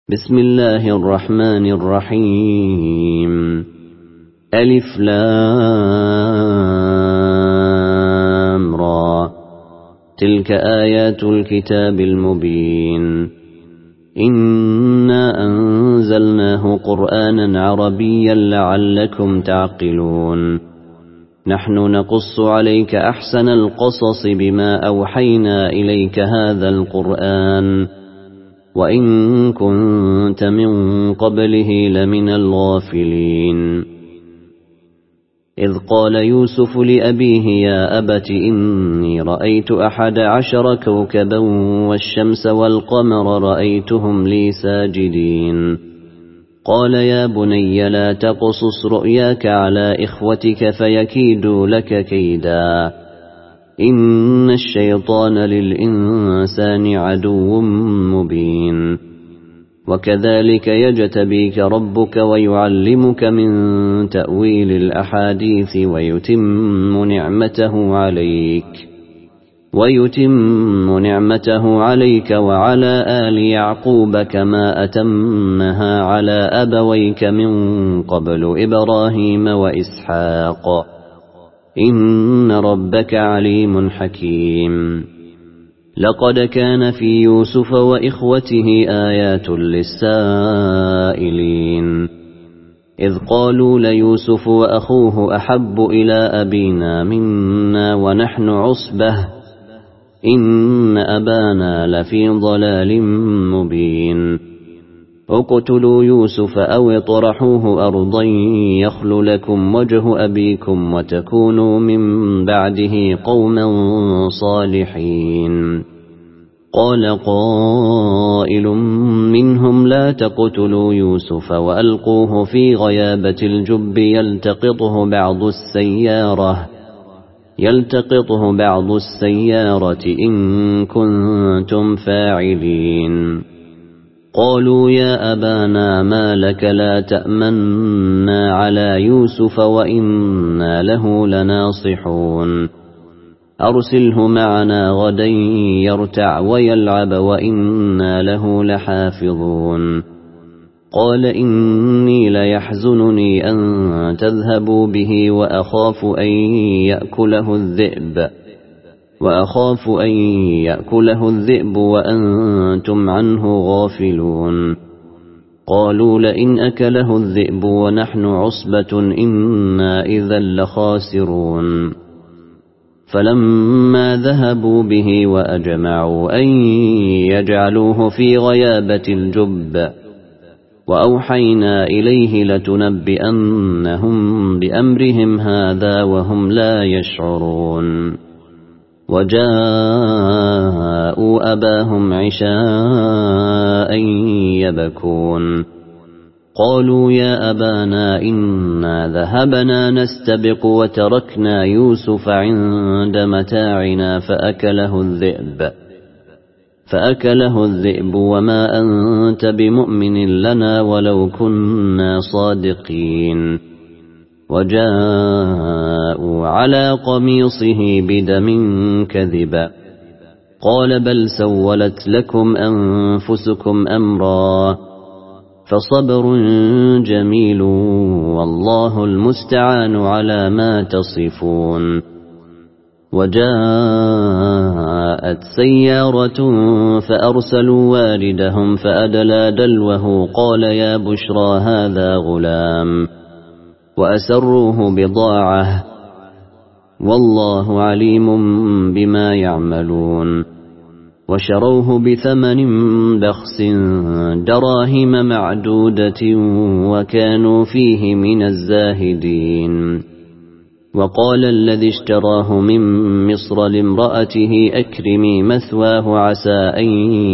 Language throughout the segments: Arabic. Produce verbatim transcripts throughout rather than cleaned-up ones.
بسم الله الرحمن الرحيم. ألف لام را. تلك آيات الكتاب المبين. إنا أنزلناه قرآنا عربيا لعلكم تعقلون. نحن نقص عليك أحسن القصص بما أوحينا إليك هذا القرآن وإن كنت من قبله لمن الغافلين. إذ قال يوسف لأبيه يا أبت إني رأيت أحد عشر كوكبا والشمس والقمر رأيتهم لي ساجدين. قال يا بني لا تقصص رؤياك على إخوتك فيكيدوا لك كيدا إن الشيطان للإنسان عدو مبين. وكذلك يجتبيك ربك ويعلمك من تأويل الأحاديث ويتم نعمته عليك ويتم نعمته عليك وعلى آل يعقوب كما أتمها على أبويك من قبل إبراهيم وإسحاق إن ربك عليم حكيم. لقد كان في يوسف وإخوته آيات للسائلين إذ قالوا ليوسف وأخوه أحب إلى أبينا منا ونحن عصبة إن أبانا لفي ضلال مبين. اقتلوا يوسف أو اطرحوه أرضا يخل لكم وجه أبيكم وتكونوا من بعده قوما صالحين. قال قائل منهم لا تقتلوا يوسف وألقوه في غيابة الجب يلتقطه بعض السيارة يلتقطه بعض السيارة إن كنتم فاعلين. قالوا يا أبانا ما لك لا تأمنا على يوسف وإنا له لناصحون. أرسله معنا غدا يرتع ويلعب وإنا له لحافظون. قال إني ليحزنني أن تذهبوا به وأخاف أن يأكله الذئب وأخاف أن يأكله الذئب وأنتم عنه غافلون. قالوا لئن أكله الذئب ونحن عصبة إنا إذا لخاسرون. فلما ذهبوا به وأجمعوا أن يجعلوه في غيابة الجب وأوحينا إليه لتنبئنهم بأمرهم هذا وهم لا يشعرون. وجاءوا أباهم عشاء يبكون. قالوا يا أبانا إنا ذهبنا نستبق وتركنا يوسف عند متاعنا فأكله الذئب فأكله الذئب وما أنت بمؤمن لنا ولو كنا صادقين. وجاءوا على قميصه بدم كذب. قال بل سولت لكم أنفسكم أمرا فصبر جميل والله المستعان على ما تصفون. وجاءت سيارة فأرسلوا واردهم فأدلى دلوه قال يا بشرى هذا غلام وأسروه بضاعة والله عليم بما يعملون. وشروه بثمن بخس دراهم معدودة وكانوا فيه من الزاهدين. وقال الذي اشتراه من مصر لامرأته أكرمي مثواه عسى أن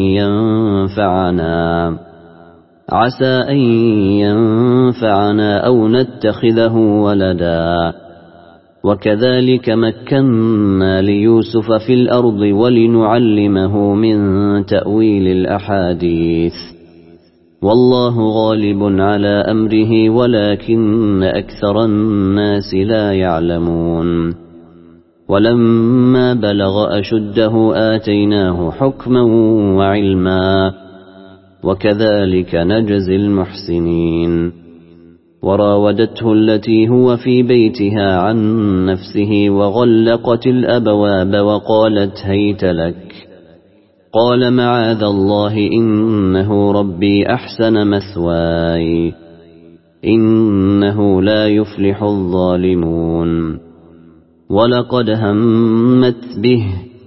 ينفعنا عسى أن ينفعنا أو نتخذه ولدا. وكذلك مكنا ليوسف في الأرض ولنعلمه من تأويل الأحاديث والله غالب على أمره ولكن أكثر الناس لا يعلمون. ولما بلغ أشده آتيناه حكما وعلما وكذلك نجزي المحسنين. وراودته التي هو في بيتها عن نفسه وغلقت الأبواب وقالت هيت لك. قال معاذ الله إنه ربي أحسن مثواي إنه لا يفلح الظالمون. ولقد همت به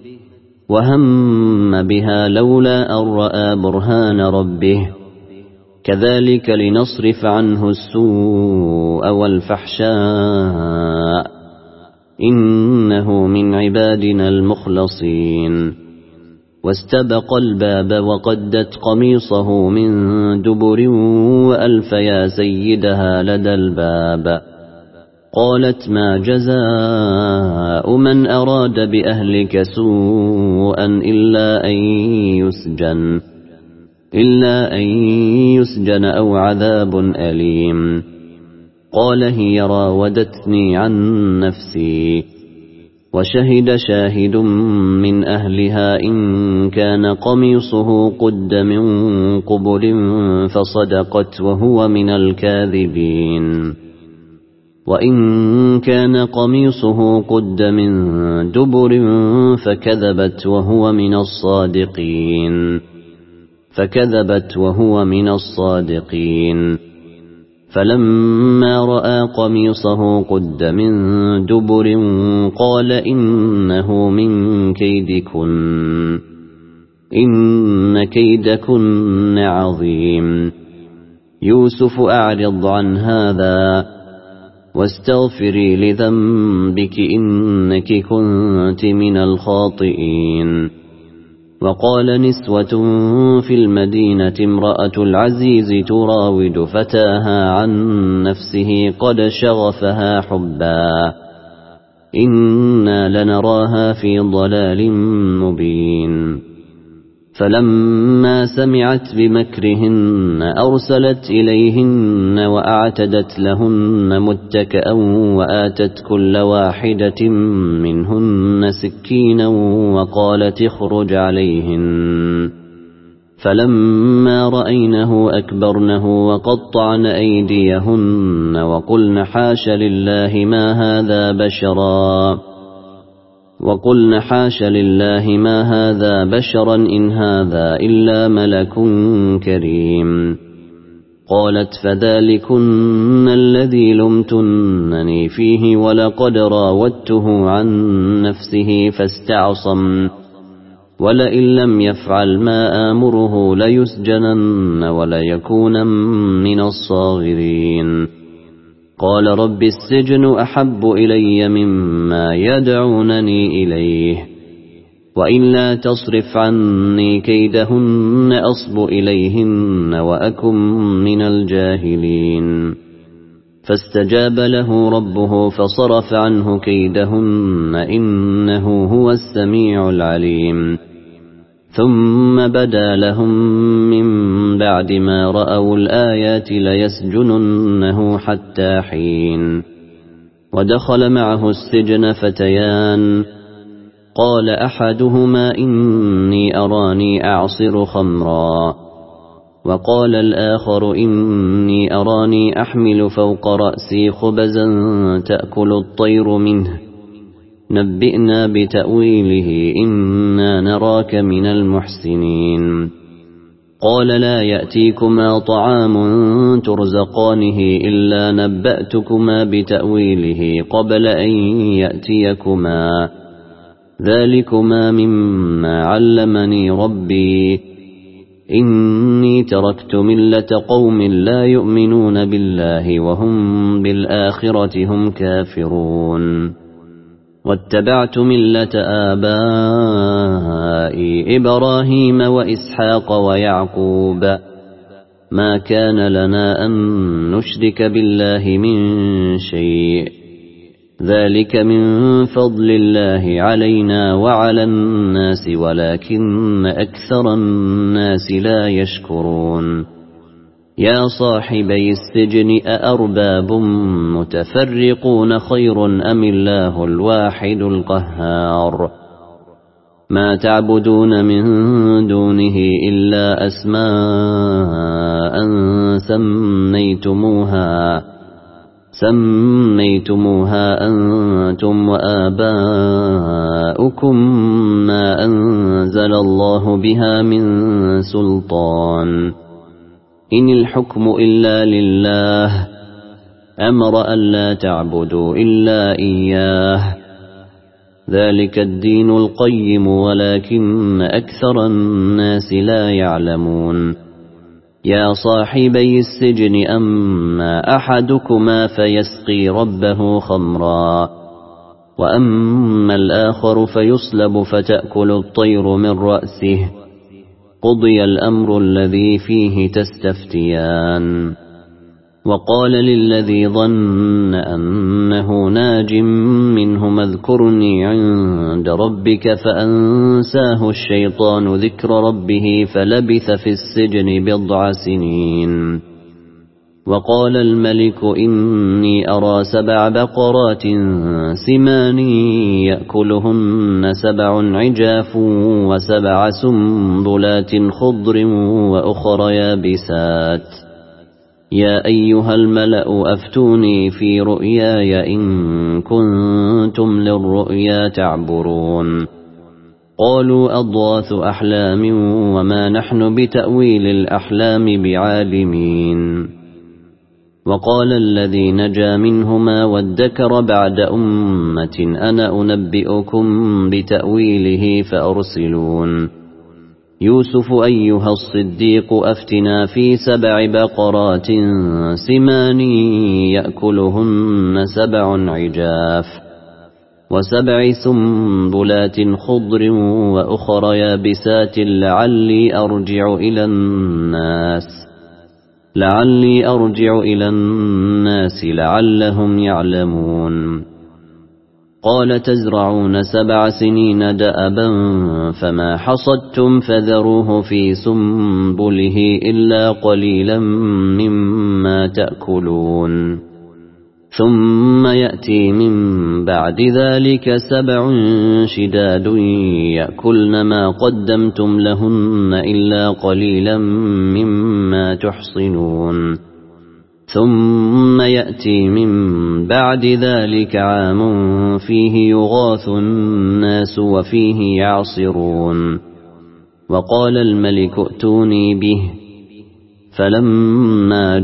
وهم بها لولا أن رأى برهان ربه كذلك لنصرف عنه السوء والفحشاء إنه من عبادنا المخلصين. واستبق الباب وقدت قميصه من دبر وألف يا سيدها لدى الباب. قالت ما جزاء من أراد بأهلك سوءا إلا أن يسجن إلا أن يسجن أو عذاب أليم. قال هي راودتني عن نفسي. وشهد شاهد من أهلها إن كان قميصه قد من قبل فصدقت وهو من الكاذبين. وإن كان قميصه قد من دبر فكذبت وهو من الصادقين فكذبت وهو من الصادقين. فلما رأى قميصه قد من دبر قال إنه من كيدكن إن كيدكن عظيم. يوسف أعرض عن هذا واستغفري لذنبك إنك كنت من الخاطئين. وقال نسوة في المدينة امرأة العزيز تراود فتاها عن نفسه قد شغفها حبا إنا لنراها في ضلال مبين. فلما سمعت بمكرهن أرسلت إليهن وأعتدت لهن متكئا وآتت كل واحدة منهن سكينا وقالت اخرج عليهن. فلما رأينه أكبرنه وقطعن أيديهن وقلن حاش لله ما هذا بشرا وقلن حاش لله ما هذا بشرا إن هذا إلا ملك كريم. قالت فذلكن الذي لمتنني فيه ولقد راودته عن نفسه فاستعصم ولئن لم يفعل ما آمره ليسجنن وليكون من الصاغرين. قال رب السجن أحب إلي مما يدعونني إليه وإلا تصرف عني كيدهن أصب إليهن وأكن من الجاهلين. فاستجاب له ربه فصرف عنه كيدهن إنه هو السميع العليم. ثم بدا لهم من بعد ما رأوا الآيات ليسجننه حتى حين. ودخل معه السجن فتيان قال أحدهما إني أراني أعصر خمرا وقال الآخر إني أراني أحمل فوق رأسي خبزا تأكل الطير منه نبئنا بتأويله إنا نراك من المحسنين. قال لا يأتيكما طعام ترزقانه إلا نبأتكما بتأويله قبل أن يأتيكما ذلكما مما علمني ربي إني تركت ملة قوم لا يؤمنون بالله وهم بالآخرة هم كافرون. واتبعت ملة آبائي إبراهيم وإسحاق ويعقوب ما كان لنا أن نشرك بالله من شيء ذلك من فضل الله علينا وعلى الناس ولكن أكثر الناس لا يشكرون. يا صاحبي السجن أأرباب متفرقون خير أم الله الواحد القهار ما تعبدون من دونه إلا أسماء سميتموها سميتموها أنتم وآباؤكم ما أنزل الله بها من سلطان إن الحكم إلا لله أمر ألا تعبدوا إلا إياه ذلك الدين القيم ولكن أكثر الناس لا يعلمون يا صاحبي السجن أما أحدكما فيسقي ربه خمرا وأما الآخر فيصلب فتأكل الطير من رأسه قضي الأمر الذي فيه تستفتيان وقال للذي ظن أنه ناج منهما اذكرني عند ربك فأنساه الشيطان ذكر ربه فلبث في السجن بضع سنين وقال الملك إني أرى سبع بقرات سمان يأكلهن سبع عجاف وسبع سنبلات خضر وأخر يابسات يا أيها الملأ أفتوني في رؤياي إن كنتم للرؤيا تعبرون قالوا أضغاث أحلام وما نحن بتأويل الأحلام بعالمين وقال الذي نجا منهما وادكر بعد أمة أنا أنبئكم بتأويله فأرسلون يوسف أيها الصديق أفتنا في سبع بقرات سمان يأكلهن سبع عجاف وسبع سنبلات خضر وأخر يابسات لعلي أرجع إلى الناس لعلي أرجع إلى الناس لعلهم يعلمون قال تزرعون سبع سنين دأبا فما حصدتم فذروه في سنبله إلا قليلا مما تأكلون ثم يأتي من بعد ذلك سبع شداد يأكلن ما قدمتم لهن إلا قليلا مما تحصنون ثم يأتي من بعد ذلك عام فيه يغاث الناس وفيه يعصرون وقال الملك ائتوني به فلما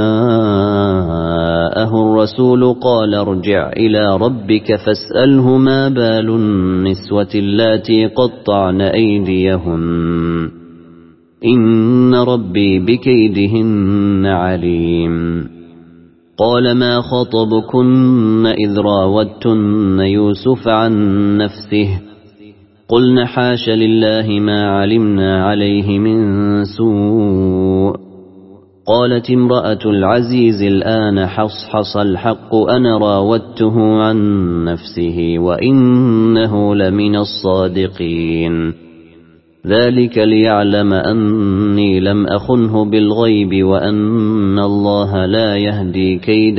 جاءه الرسول قال ارجع إلى ربك فاسأله ما بال النسوة اللاتي قطعن أيديهن إن ربي بكيدهن عليم قال ما خطبكن إذ راودتن يوسف عن نفسه قلن حاش لله ما علمنا عليه من سوء قالت امرأة العزيز الآن حصحص الحق أنا راودته عن نفسه وإنه لمن الصادقين ذلك ليعلم أني لم أخنه بالغيب وأن الله لا يهدي كيد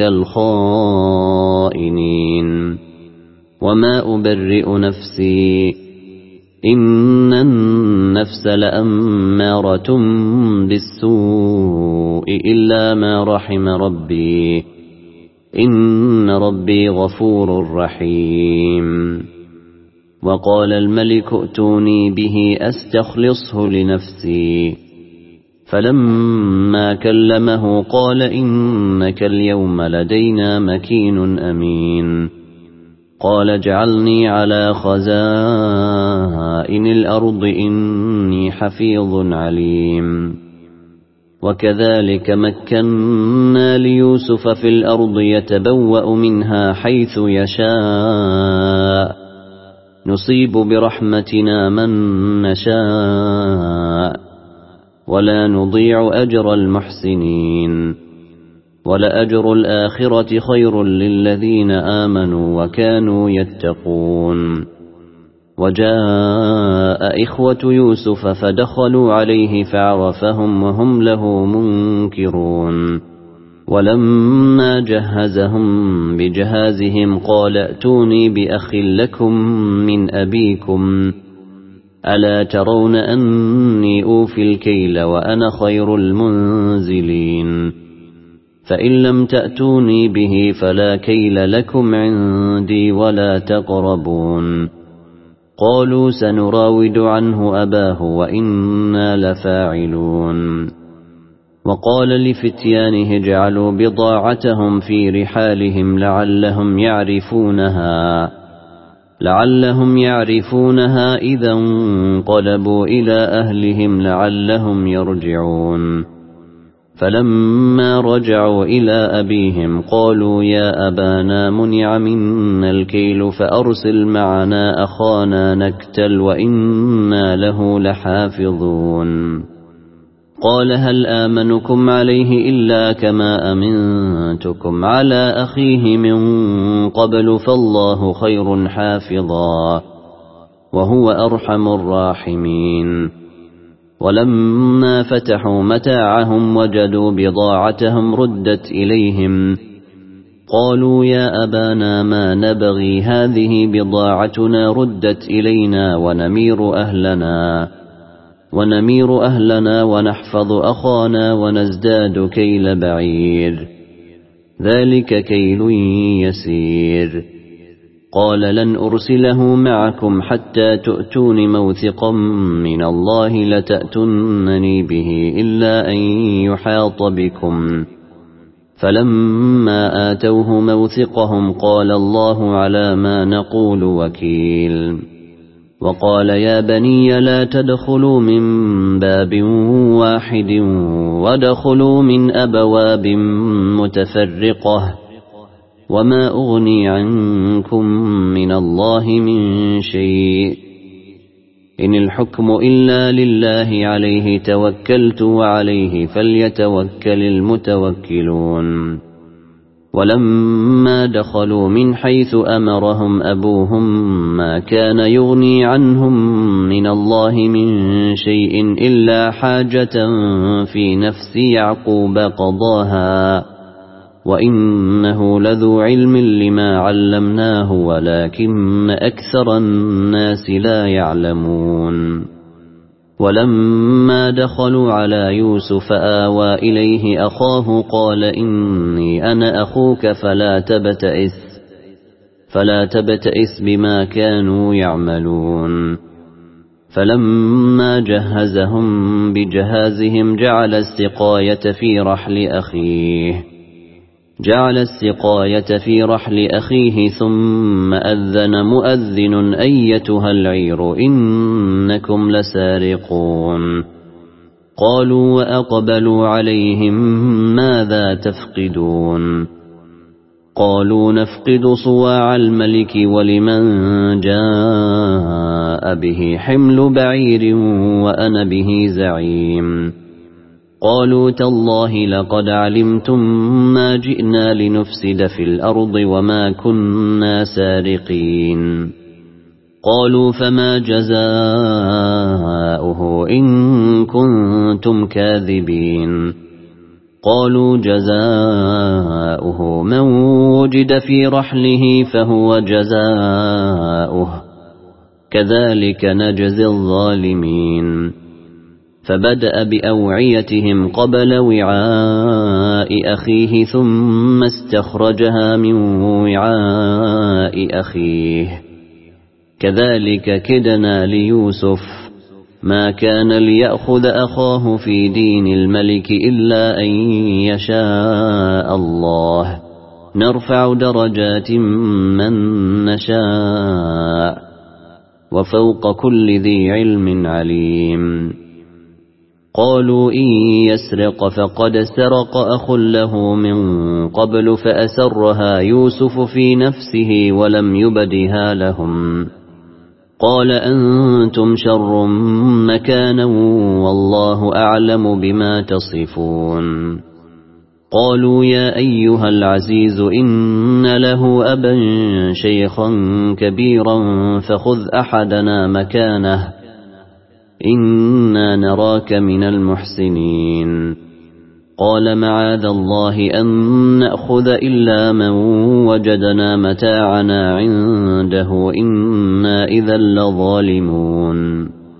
الخائنين وما أبرئ نفسي إن النفس لأمارة بالسوء إلا ما رحم ربي إن ربي غفور رحيم وقال الملك ائتوني به أستخلصه لنفسي فلما كلمه قال إنك اليوم لدينا مكين أمين قال اجعلني على خزائن الأرض إني حفيظ عليم وكذلك مكنا ليوسف في الأرض يتبوأ منها حيث يشاء نصيب برحمتنا من نشاء ولا نضيع أجر المحسنين ولأجر الآخرة خير للذين آمنوا وكانوا يتقون وجاء إخوة يوسف فدخلوا عليه فعرفهم وهم له منكرون ولما جهزهم بجهازهم قال ائتوني بأخ لكم من أبيكم ألا ترون أني أوفي الكيل وأنا خير المنزلين فإن لم تأتوني به فلا كيل لكم عندي ولا تقربون قالوا سنراود عنه أباه وإنا لفاعلون وقال لفتيانه اجعلوا بضاعتهم في رحالهم لعلهم يعرفونها لعلهم يعرفونها إذا انقلبوا إلى أهلهم لعلهم يرجعون فلما رجعوا إلى أبيهم قالوا يا أبانا منع منا الكيل فأرسل معنا أخانا نكتل وإنا له لحافظون قال هل آمنكم عليه إلا كما أمنتكم على أخيه من قبل فالله خير حافظا وهو أرحم الراحمين ولما فتحوا متاعهم وجدوا بضاعتهم ردت إليهم قالوا يا أبانا ما نبغي هذه بضاعتنا ردت إلينا ونمير أهلنا ونمير أهلنا ونحفظ أخانا ونزداد كيل بعير ذلك كيل يسير قال لن أرسله معكم حتى تؤتون موثقا من الله لتأتونني به إلا أن يحاط بكم فلما آتوه موثقهم قال الله على ما نقول وكيل وقال يا بني لا تدخلوا من باب واحد وادخلوا من أبواب متفرقة وما أغني عنكم من الله من شيء إن الحكم إلا لله عليه توكلت وعليه فليتوكل المتوكلون ولما دخلوا من حيث أمرهم أبوهم ما كان يغني عنهم من الله من شيء إلا حاجة في نفس يعقوب قضاها وإنه لذو علم لما علمناه ولكن أكثر الناس لا يعلمون ولما دخلوا على يوسف آوى إليه أخاه قال إني أنا أخوك فلا تبتئس فلا تبتئس بما كانوا يعملون فلما جهزهم بجهازهم جعل السقاية في رحل أخيه جعل السقاية في رحل أخيه ثم أذن مؤذن أيتها العير إنكم لسارقون قالوا وأقبلوا عليهم ماذا تفقدون قالوا نفقد صواع الملك ولمن جاء به حمل بعير وأنا به زعيم قالوا تالله لقد علمتم ما جئنا لنفسد في الأرض وما كنا سارقين قالوا فما جزاؤه إن كنتم كاذبين قالوا جزاؤه من وجد في رحله فهو جزاؤه كذلك نجزي الظالمين فبدأ بأوعيتهم قبل وعاء أخيه ثم استخرجها من وعاء أخيه كذلك كدنا ليوسف ما كان ليأخذ أخاه في دين الملك إلا أن يشاء الله نرفع درجات من نشاء وفوق كل ذي علم عليم قالوا إن يسرق فقد سرق أخ له من قبل فأسرها يوسف في نفسه ولم يبدها لهم قال أنتم شر مكانا والله أعلم بما تصفون قالوا يا أيها العزيز إن له أبا شيخا كبيرا فخذ أحدنا مكانه إنا نراك من المحسنين قال معاذ الله أن نأخذ إلا من وجدنا متاعنا عنده إنا إذا لظالمون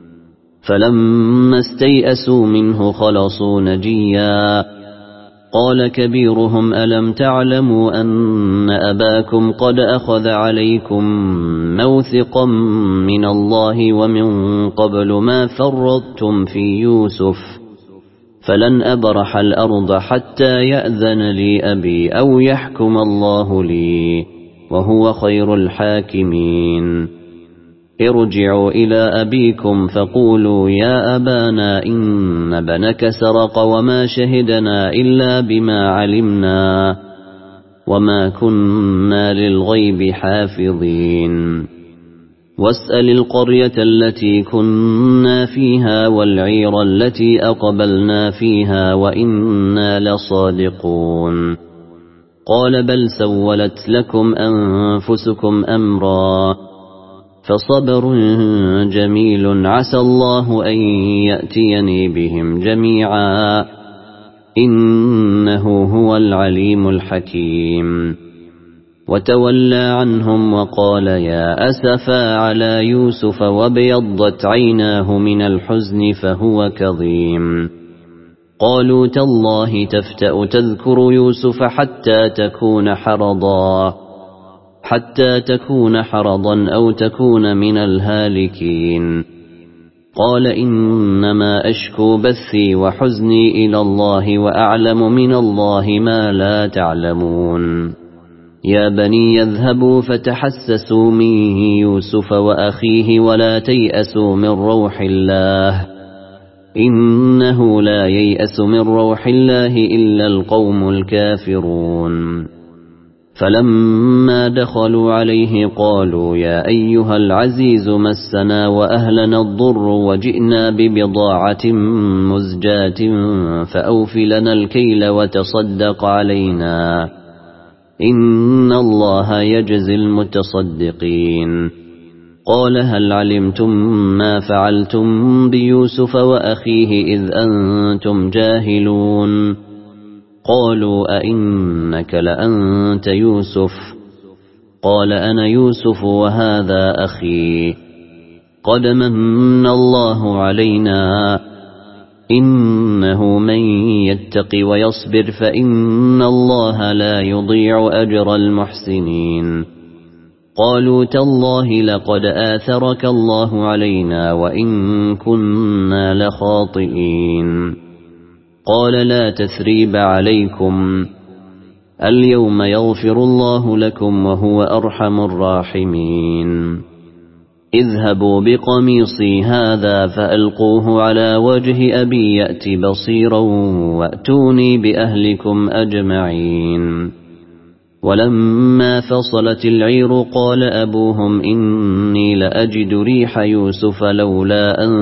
فلما استيئسوا منه خلصوا نجيا قال كبيرهم ألم تعلموا أن أباكم قد أخذ عليكم موثقا من الله ومن قبل ما فرطتم في يوسف فلن أبرح الأرض حتى يأذن لي أبي أو يحكم الله لي وهو خير الحاكمين ارجعوا إلى أبيكم فقولوا يا أبانا إن ابنك سرق وما شهدنا إلا بما علمنا وما كنا للغيب حافظين واسأل القرية التي كنا فيها والعير التي أقبلنا فيها وإنا لصادقون قال بل سولت لكم أنفسكم أمرا فصبر جميل عسى الله أن يأتيني بهم جميعا إنه هو العليم الحكيم وتولى عنهم وقال يا أسفا على يوسف وابيضت عيناه من الحزن فهو كظيم قالوا تالله تفتأ تذكر يوسف حتى تكون حرضا حتى تكون حرضا أو تكون من الهالكين قال إنما أشكو بثي وحزني إلى الله وأعلم من الله ما لا تعلمون يا بني يذهبوا فتحسسوا من يوسف وأخيه ولا تيأسوا من روح الله إنه لا ييأس من روح الله إلا القوم الكافرون فلما دخلوا عليه قالوا يا أيها العزيز مسنا وأهلنا الضر وجئنا ببضاعة مزجاة فأوف لنا الكيل وتصدق علينا إن الله يجزي المتصدقين قال هل علمتم ما فعلتم بيوسف وأخيه إذ أنتم جاهلون قالوا أئنك لأنت يوسف قال أنا يوسف وهذا أخي قد من الله علينا إنه من يتق ويصبر فإن الله لا يضيع أجر المحسنين قالوا تالله لقد آثرك الله علينا وإن كنا لخاطئين قال لا تثريب عليكم اليوم يغفر الله لكم وهو أرحم الراحمين اذهبوا بقميصي هذا فألقوه على وجه أبي يأت بصيرا وأتوني بأهلكم أجمعين ولما فصلت العير قال أبوهم إني لأجد ريح يوسف لولا أن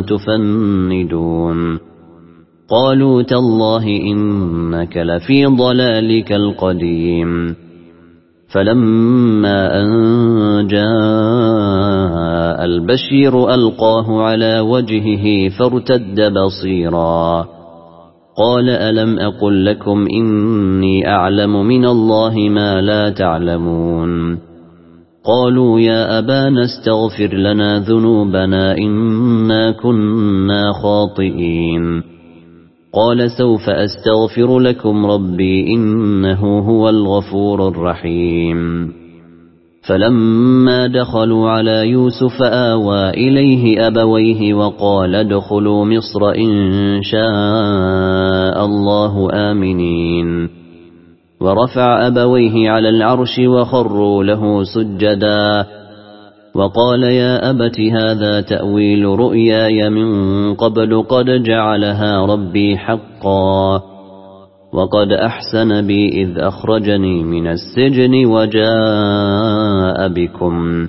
تفندون قالوا تالله إنك لفي ضلالك القديم فلما أن جاء البشير ألقاه على وجهه فارتد بصيرا قال ألم أقل لكم إني أعلم من الله ما لا تعلمون قالوا يا أبانا استغفر لنا ذنوبنا إنا كنا خاطئين قال سوف أستغفر لكم ربي إنه هو الغفور الرحيم فلما دخلوا على يوسف آوى إليه أبويه وقال ادخلوا مصر إن شاء الله آمنين ورفع أبويه على العرش وخروا له سجدا وقال يا أبت هذا تأويل رؤياي من قبل قد جعلها ربي حقا وقد أحسن بي إذ أخرجني من السجن وجاء بكم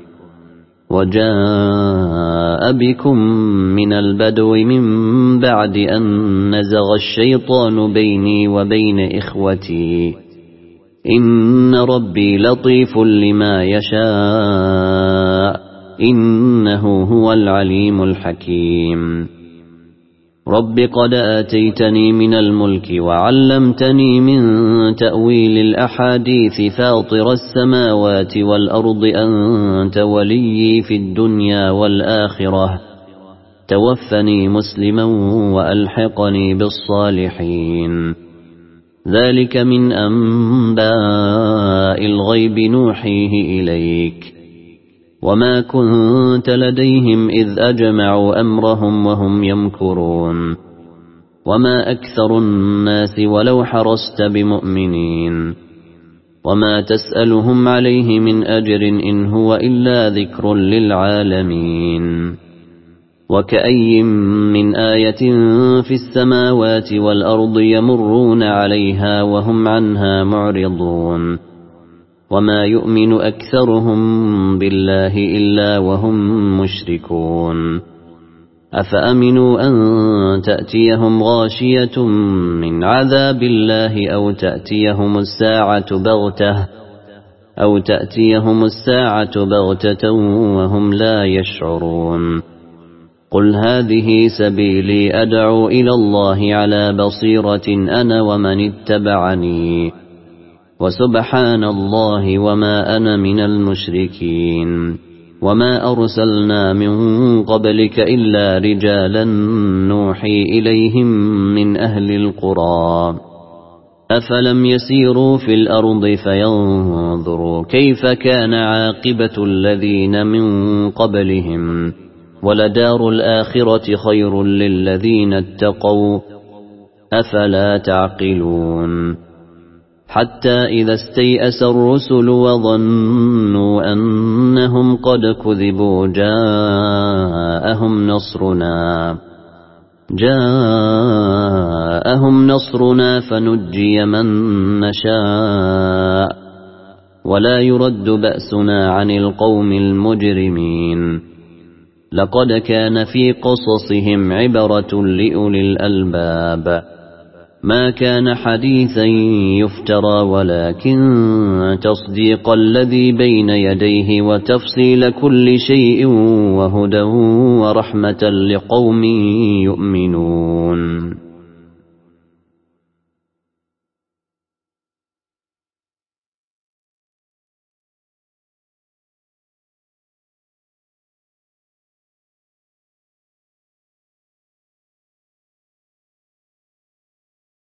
وجاء بكم من البدو من بعد أن نزغ الشيطان بيني وبين إخوتي إن ربي لطيف لما يشاء إنه هو العليم الحكيم رب قد آتيتني من الملك وعلمتني من تأويل الأحاديث فاطر السماوات والأرض أنت وليي في الدنيا والآخرة توفني مسلما وألحقني بالصالحين. ذلك من أنباء الغيب نوحيه إليك وما كنت لديهم إذ أجمعوا أمرهم وهم يمكرون. وما أكثر الناس ولو حرصت بمؤمنين وما تسألهم عليه من أجر إن هو إلا ذكر للعالمين. وكأي من آية في السماوات والأرض يمرون عليها وهم عنها معرضون. وما يؤمن أكثرهم بالله إلا وهم مشركون. أفأمنوا أن تأتيهم غاشية من عذاب الله أو تأتيهم الساعة بغتة أو تأتيهم الساعة بغتة وهم لا يشعرون. قل هذه سبيلي أدعو إلى الله على بصيرة أنا ومن اتبعني وسبحان الله وما أنا من المشركين. وما أرسلنا من قبلك إلا رجالا نوحي إليهم من أهل القرى أفلم يسيروا في الأرض فينظروا كيف كان عاقبة الذين من قبلهم ولدار الآخرة خير للذين اتقوا أفلا تعقلون. حتى إذا استيأس الرسل وظنوا أنهم قد كذبوا جاءهم نصرنا جاءهم نصرنا فنجي من نشاء ولا يرد بأسنا عن القوم المجرمين. لقد كان في قصصهم عبرة لأولي الألباب ما كان حديثا يفترى ولكن تصديق الذي بين يديه وتفصيل كل شيء وهدى ورحمة لقوم يؤمنون.